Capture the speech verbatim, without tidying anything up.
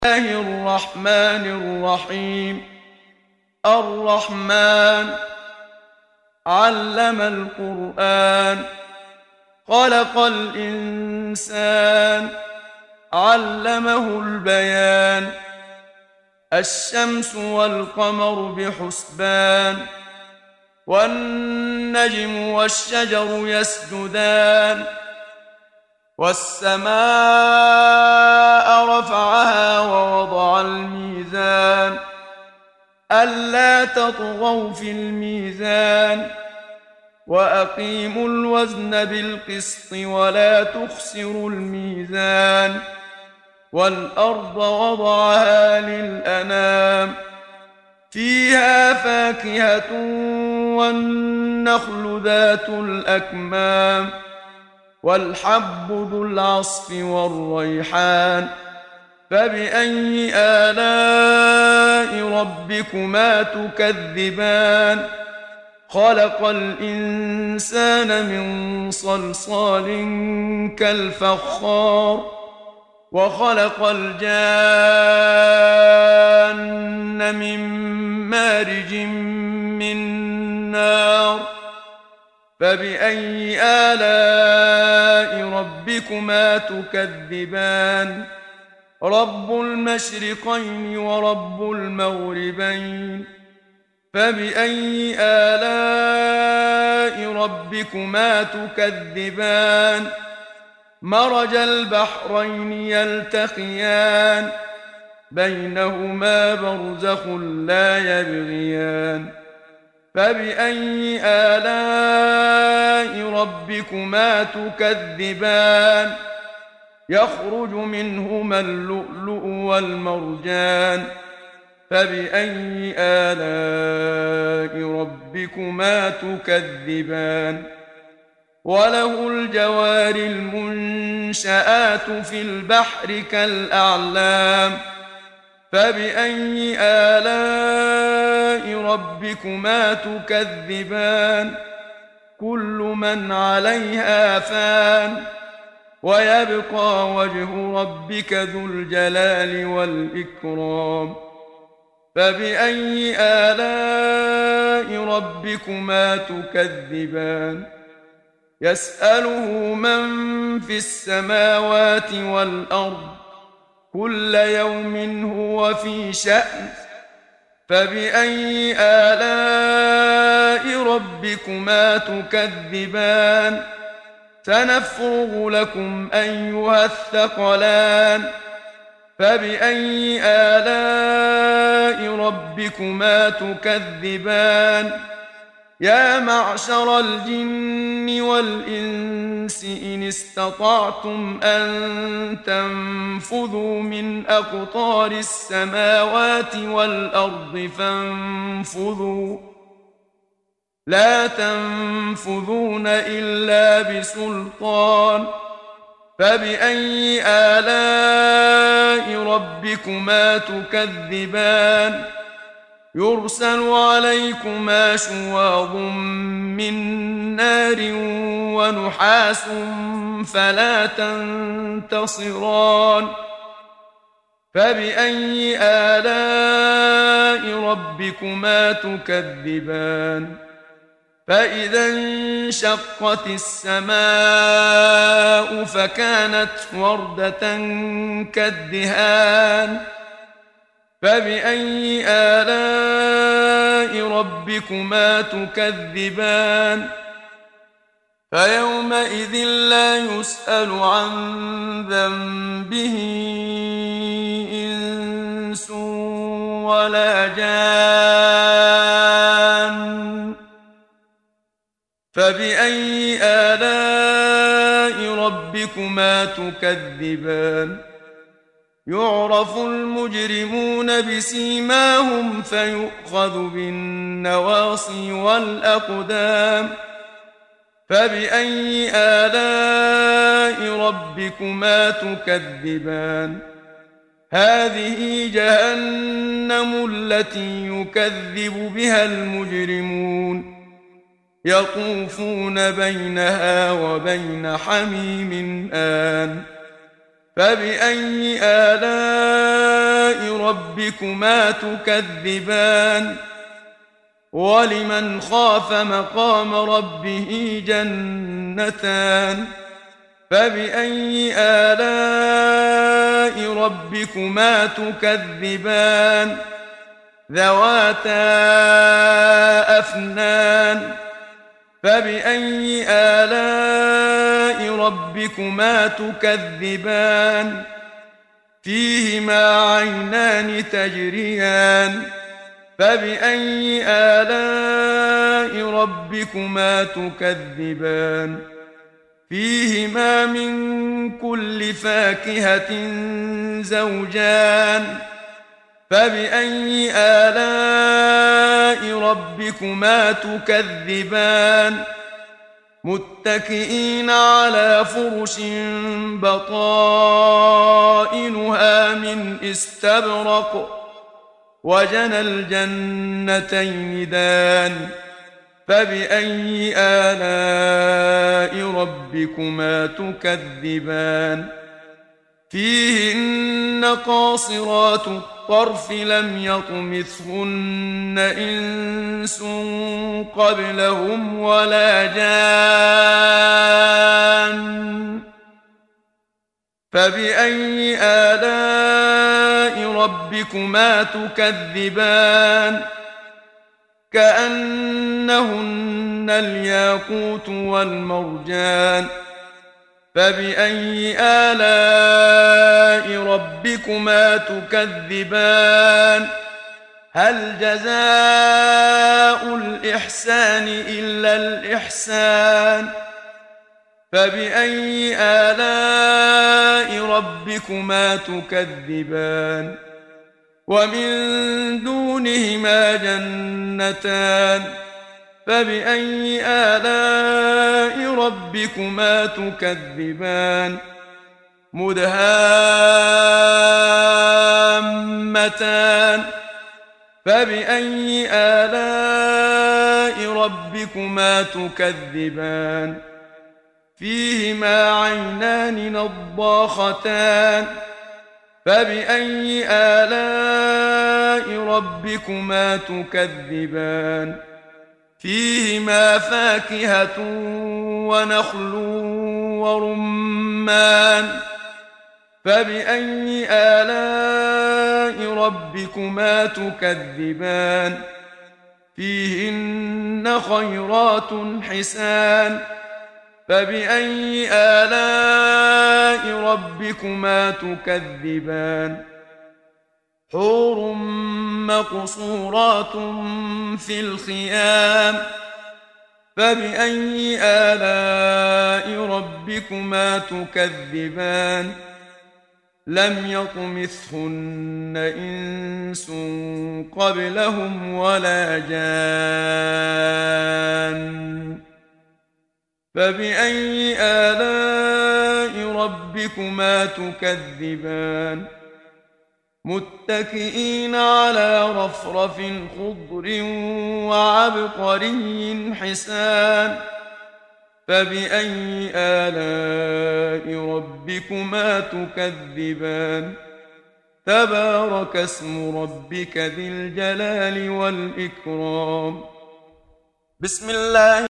الله الرحمن الرحيم. الرحمن علم القرآن، خلق الإنسان، علمه البيان. الشمس والقمر بحسبان، والنجم والشجر يسجدان. والسماء رفعها ووضع الميزان، ألا تطغوا في الميزان، وأقيموا الوزن بالقسط ولا تخسروا الميزان. والأرض وضعها للأنام، فيها فاكهة والنخل ذات الأكمام، والحب ذو العصف والريحان. فبأي آلاء ربكما تكذبان؟ خلق الإنسان من صلصال كالفخار، وخلق الجان من مارج من نار. فبأي آلاء ربكما تكذبان؟ رب المشرقين ورب المغربين. فبأي آلاء ربكما تكذبان؟ مرج البحرين يلتقيان، بينهما برزخ لا يبغيان. فبأي آلاء ربكما تكذبان؟ يخرج منهما اللؤلؤ والمرجان. فبأي آلاء ربكما تكذبان؟ وله الجوار المنشآت في البحر كالأعلام. فبأي آلاء ربكما تكذبان؟ كل من عليها فان، ويبقى وجه ربك ذو الجلال والإكرام. فبأي آلاء ربكما تكذبان؟ يسأله من في السماوات والأرض، كل يوم هو في شأن. فبأي آلاء ربكما تكذبان؟ سنفرغ لكم أيها الثقلان. فبأي آلاء ربكما تكذبان؟ يا معشر الجن والإنس إن استطعتم أن تنفذوا من أقطار السماوات والأرض فانفذوا، لا تنفذون إلا بسلطان. فبأي آلاء ربكما تكذبان؟ يرسل عليكما شواظ من نار ونحاس فلا تنتصران. فبأي آلاء ربكما تكذبان؟ فإذا انشقت السماء فكانت وردة كالدهان. فبأي آلاء ربكما تكذبان؟ فيومئذ لا يسأل عن ذنبه إنس ولا جان. فبأي آلاء ربكما تكذبان؟ يعرف المجرمون بسيماهم فيؤخذ بالنواصي والأقدام. فبأي آلاء ربكما تكذبان؟ هذه جهنم التي يكذب بها المجرمون، يطوفون بينها وبين حميم آن فبأي آلاء ربكما تكذبان ولمن خاف مقام ربه جنتان فبأي آلاء ربكما تكذبان ذواتا أفنان فبأي آلاء ربكما تكذبان فيهما عينان تجريان فبأي آلاء ربكما تكذبان فيهما من كل فاكهة زوجان فبأي آلاء ربكما تكذبان متكئين على فرش بطائنها من استبرق وجنى الجنتين دان فبأي آلاء ربكما تكذبان فيهن قاصرات الطرف لم يطمثهن إنس قبلهم ولا جان فبأي آلاء ربكما تكذبان كأنهن الياقوت والمرجان فبأي آلاء ربكما تكذبان هل جزاء الإحسان إلا الإحسان فبأي آلاء ربكما تكذبان ومن دونهما جنتان فبأي آلاء ربكما تكذبان مدهامتان فبأي آلاء ربكما تكذبان فيهما عينان نضاختان فبأي آلاء ربكما تكذبان فيهما فاكهة ونخل ورمان فبأي آلاء ربكما تكذبان فيهن خيرات حسان فبأي آلاء ربكما تكذبان حور مقصورات في الخيام فبأي آلاء ربكما تكذبان لم يطمثهن إنس قبلهم ولا جان فبأي آلاء ربكما تكذبان متكئين على رفرف خضر وعبقري حسان فبأي آلاء ربكما تكذبان تبارك اسم ربك ذي الجلال والإكرام بسم الله